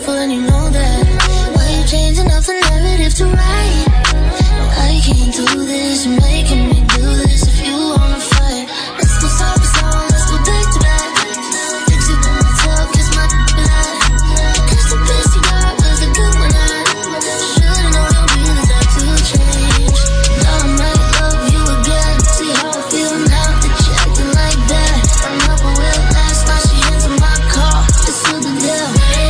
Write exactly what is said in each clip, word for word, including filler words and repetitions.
beautiful and you know that. Why you changing up the narrative to right? I can't do this, you're making me do this. If you wanna fight, let's go side by side, let's go back to back. Fix it on myself, kiss my black. Cause the best you got was a good one. I should've known you'd be the type to change. Now I might love you again. See how I feel now that you're acting like that. I never will last, now she answered my call. It's still the deal.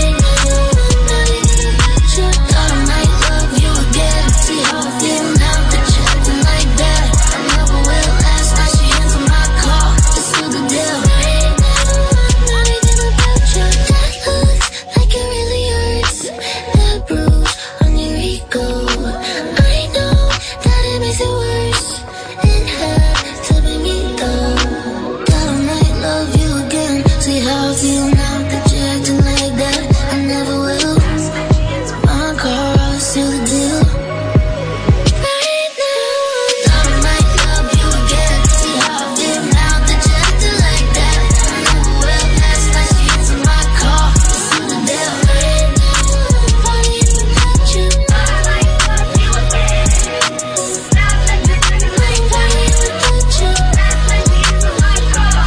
Thought I might love you again. See how I feel now that you're acting like that. I never will last, now she answered my call. It's still the deal. That looks like it really hurts. That bruise on your ego, I know that it makes it worse. It had to be me though. Thought I might love you again. See how I feel now that you're acting like that. I never will. My car, I'll seal the deal. Right now, thought I might love you again. See how I feel now that you're acting like that. I never will. Last night she answered my call. It's still the deal. Right now, funny if I touch you. Thought I might love you again. Like funny if I touch you. Last night she answered my call.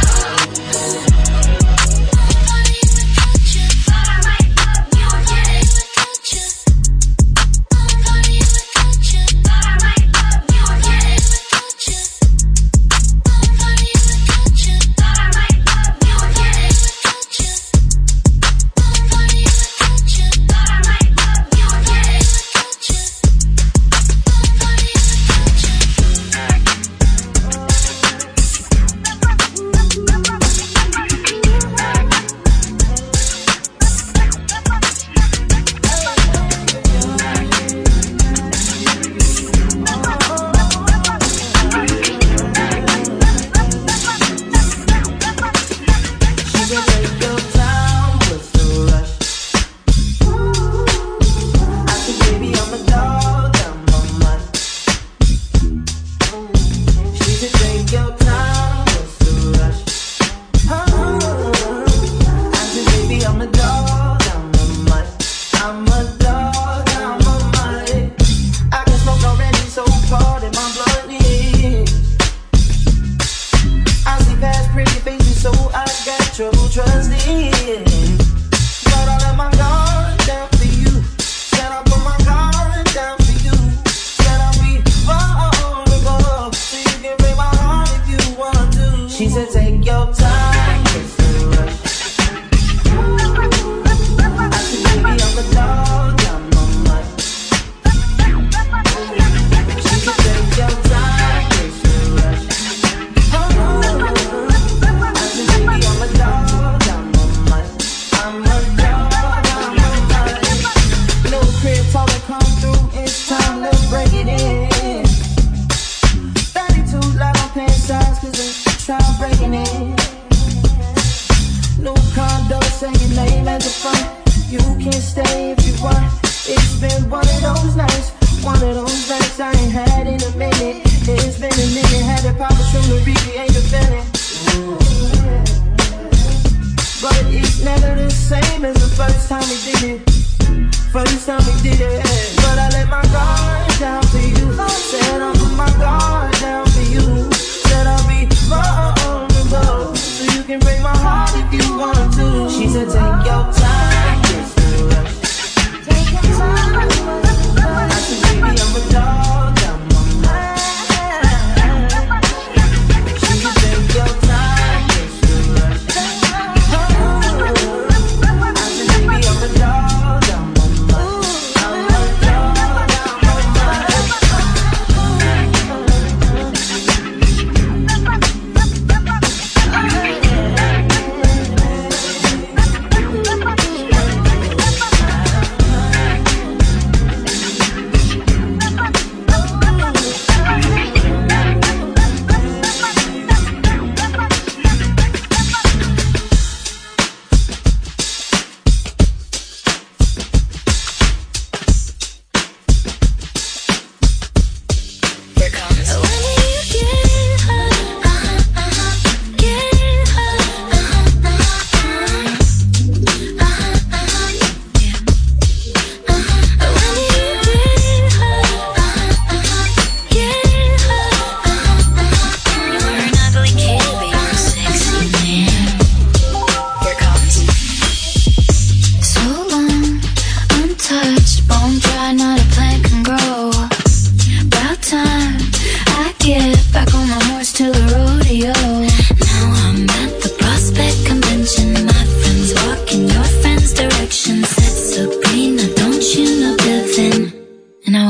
Funny if I touch you. Thought I might love you again. Touch you. Funny if I touch you. Thought I might love you again. Touch you. Funny if I touch you. Thought I might love you again. Touch you. Funny if I touch you. Thought I might love you again. Touch you. Funny if I touch you. She can take your time, what's the rush? I said, baby, I'm a dog, I'm a mutt. She said, take your time, what's the rush? I said, baby, I'm a dog, I'm a mutt. I'm a dog, I'm a mutt. I can smoke already, so pardon my bluntness. I see past pretty faces, so I got trouble trusting. But I let my guard down for you. Said I put my guard down for you. Said I'll be vulnerable, so you can break my heart if you want to. She said, take your time, it's a rush. I said, baby, I'm a dog, I'm a mutt. She said, take your time, it's a rush. I said, baby, I'm a dog, I'm a mutt. I'm a dog, I'm a mutt. Little crib, tall that come through, it's time to break it in. thirty-two light on pants size, cause I'm trying breaking it. New condo, say your name at the front. You can stay if you want. It's been one of those nights, one of those nights I ain't had in a minute. It's been a minute, had to pop a shroom to recreate the feeling. But it's never the same as the first time we did it. First time we did it. But I let my guard down for you. Said I'll put my guard down for you. Said I'll be vulnerable, so you can break my heart if you want to. She said, take your time, it's a rush. Take your time. I said, baby, I'm a dog, I'm a mutt. She said, take your time, it's a rush. I said, baby, I'm a dog, I'm a mutt. I'm a dog, I'm a mutt.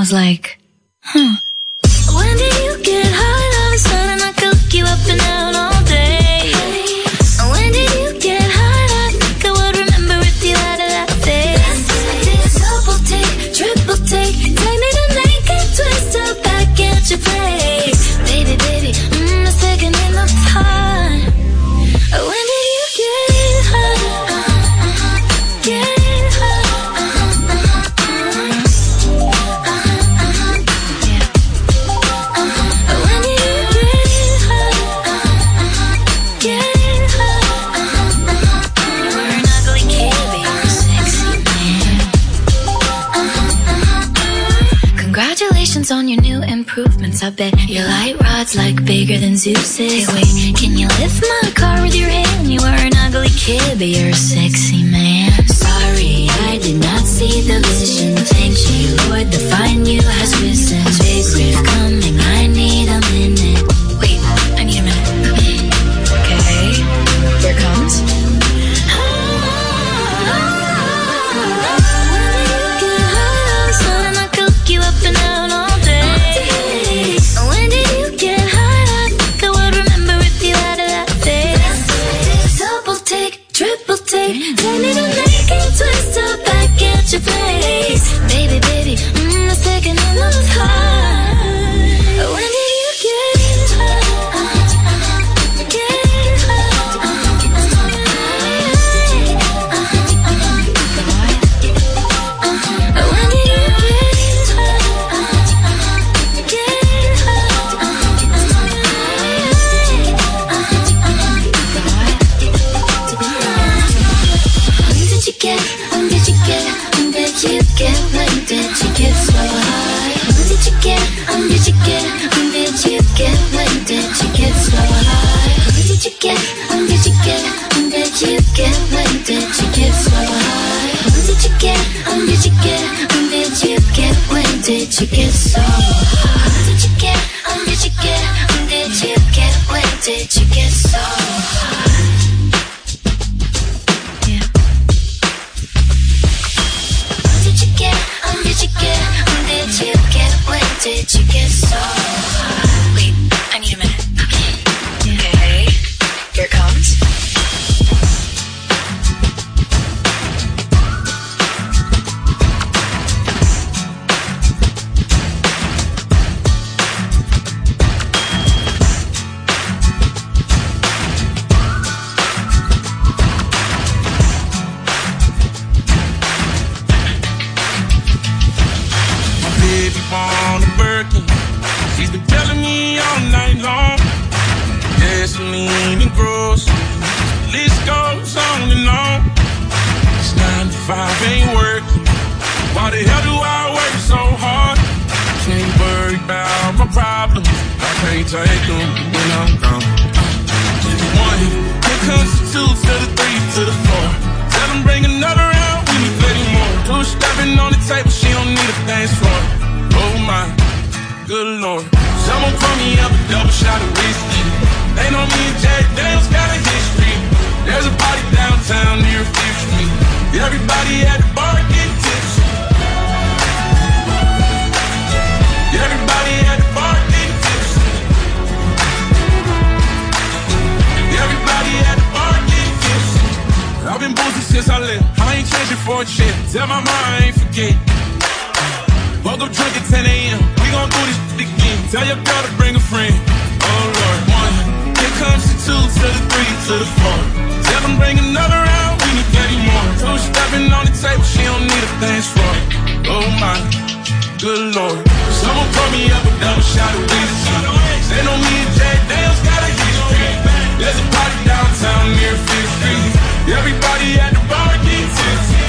was like, huh. When did you get high? All of a sudden I could look you up and down all day. When did you get high? I think I would remember if you had a that face. Double take, triple take, take me to naked, twist up back at your place. Baby, baby, mm, the second in the time. When did you get high? Get high. When did you get high? Get high. You were an ugly kid, but you were sexy, man. Congratulations on your new improvements. I bet your light rod's like bigger than Zeus's. Hey, wait, can you lift my car with your hand? You were an ugly kid, but you're a sexy man. Sorry, I did not see the vision. Thank you, Lord, the fine you has risen. Big riff coming, I need a minute. Wait, I need a minute. Okay, here it comes. You up and down all day. When did you get high? I think I would remember if you had a that face. Double take, triple take, take me to naked, twist up back at your place. Baby, baby, mm, the second in the time. When did you get high? Get high. When did you get When did you get, when did you get, when did you get so high? When did you get, when did you get, when did you get, when did you get so high? When did you get, when did you get, when did you get, when did you get so high? When did you get, when did you get, when did you get, when did you get so high? When did you get, when did you get, when did you get, when did you get so high? When did you get, when did you get, when did you get so high? Wait, I need a minute. Okay, here it comes. On a Birkin, she's been telling me all night long. Gasoline and groceries, the list goes on and on. It's nine to five ain't working. Why the hell do I work so hard? Can't worry about my problems, I can't take them when I'm gone. One, here comes the two to the three to the four. Tell them bring another round, we need plenty more. Two stepping on the table, she don't need a dance floor. Oh my, good Lord. Someone pour me up a double shot of whiskey. They know me and Jack Daniels got a history. There's a party downtown near Fifth Street. Everybody at the bar get tipsy. Everybody at the bar get tipsy. Everybody at the bar get tipsy. I've been boozing since I left. I ain't changing for a check. Tell my mom I ain't forget. Woke up drunk at ten a.m. We gon' do this shit again. Tell your girl to bring a friend. Oh Lord, one. Here comes the two to the three to the four. Tell them bring another round. We need plenty more. Two stepping on the table. She don't need a dance floor. Oh my, good Lord. Someone pour me up a double shot of whiskey. They know me and Jack Daniels got a history. There's a party downtown near Fifth Street. Everybody at the bar get tipsy.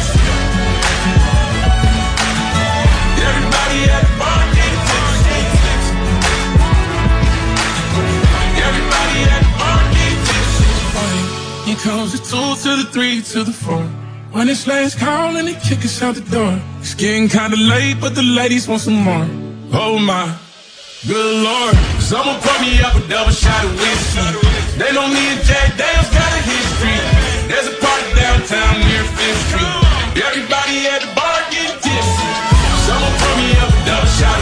Everybody at the bar get tipsy. Everybody at the bar get tipsy. Here comes the two to the three to the four. When it's last call and they kick us out the door. It's getting kinda late, but the ladies want some more. Oh my, good Lord. Someone pour me up a double shot of whiskey. They know me and Jack Daniels got a history. There's a party downtown near Fifth Street. Everybody at the bar get tipsy. Someone pour me up a double shot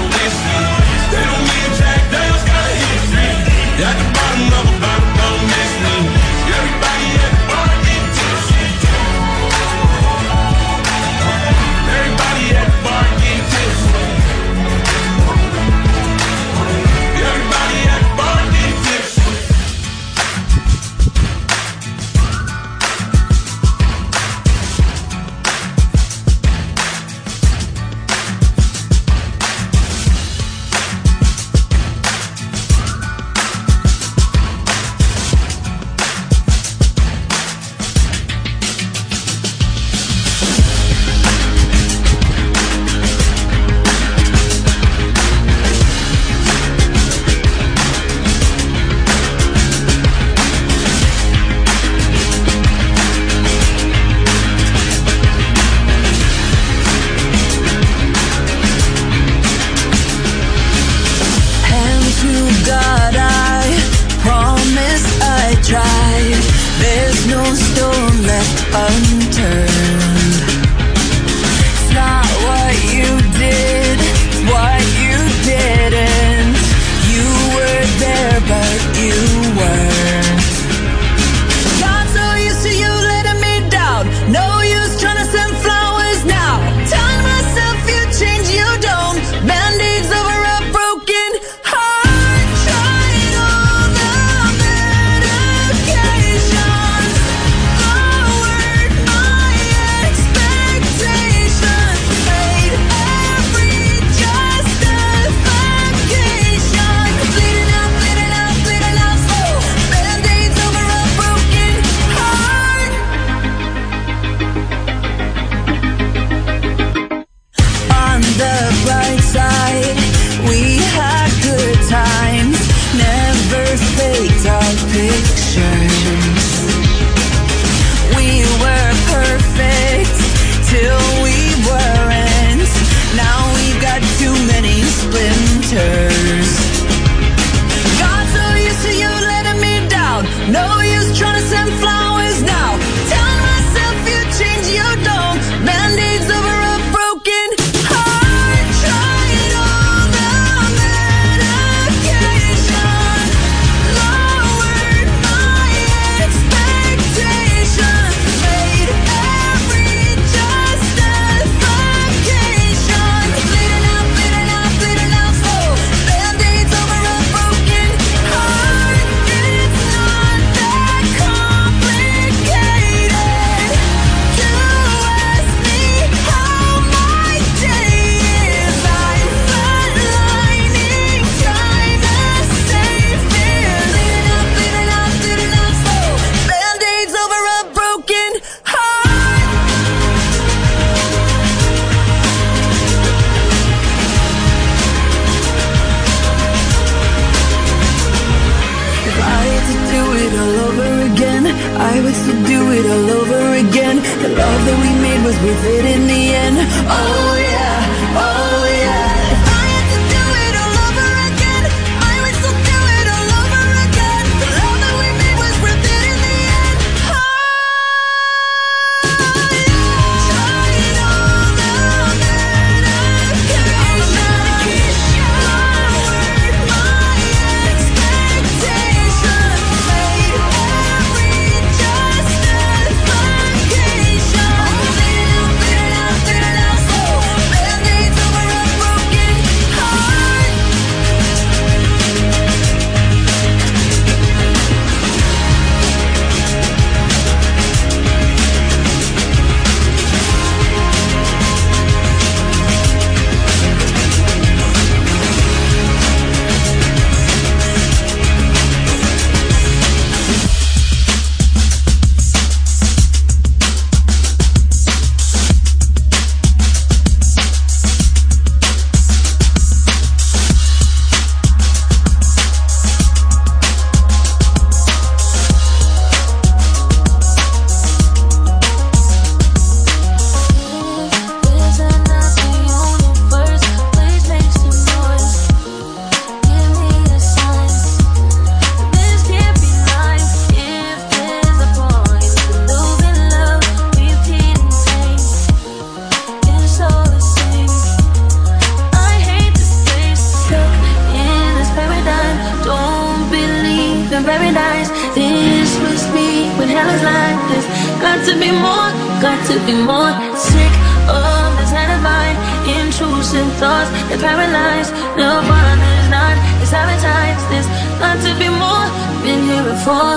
more, got to be more. Sick of this alibi, intrusive thoughts that paralyze. Nirvana is not, it's advertised. This got to be more, been here before.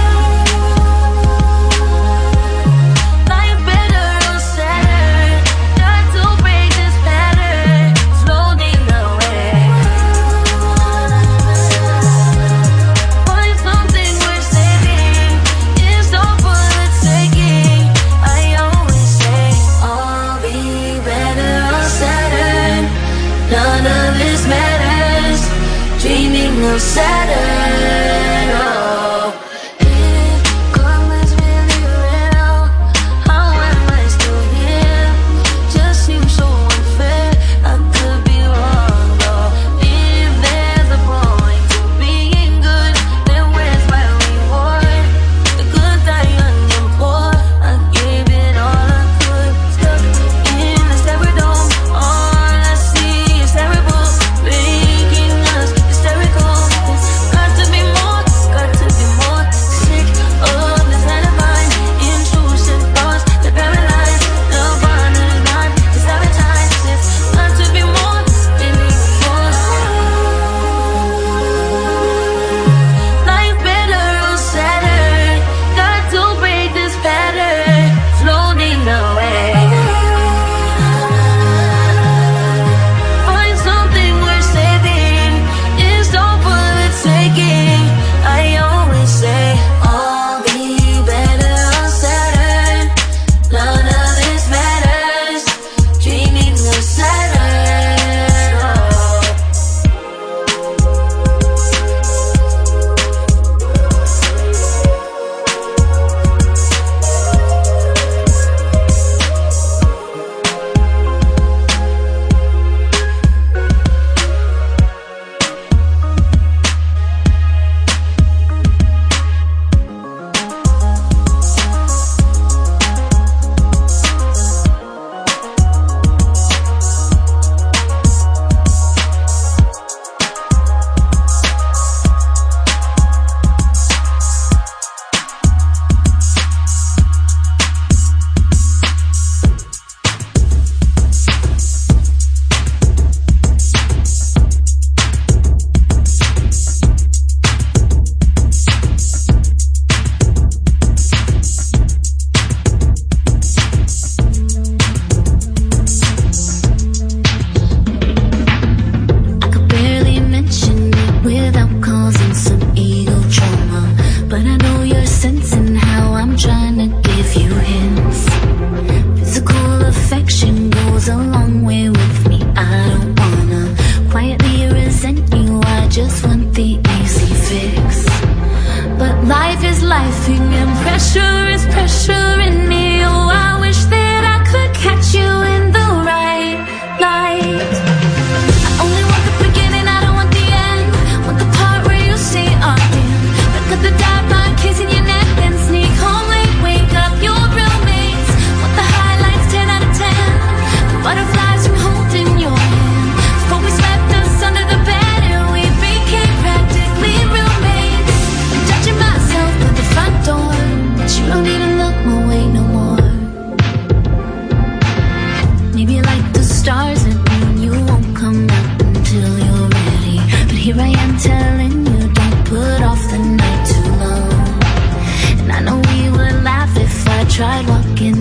of Saturn, oh. If karma's really real, how am I still here? Just seems so unfair, I could be wrong, though. If there's a point to being good, then where's my reward? The good die young and poor, I gave it all I could. Stuck in the stereo, all I see is terrible, making us hysterical. Got to be more, got to be more. Sick of this alibi, intrusive thoughts that paralyze. Nirvana is not, it's advertised. It's got to be more, baby, more. Life better on Saturn. Got to break this pattern, floating away. Find something worth saving. It's all for the taking. I always say, all be better on Saturn. None of this matters. Dreaming of Saturn. Oh. I could barely mention it without causing some ego trauma, but I know you're sensing how I'm trying to give you hints. Physical affection goes a long way with me. I don't wanna quietly resent you, I just want the easy fix. But life is lifing and pressure is pressuring me. Oh, I wish that I could catch you in the right light. I only want the beginning, I don't want the end. Want the part where you say I'm in. Look at the dive bar, kissing your neck and sneak home late, wake up your roommates. Want the highlights, ten out of ten. The butterflies from holding your hand. Before we swept us under the bed and we became practically roommates. I'm judging myself at the front door, but you don't even look my way no more. Maybe like the stars that mean you won't come out until you're ready. But here I am telling you, don't put off the night too long. And I know we would laugh if I tried walking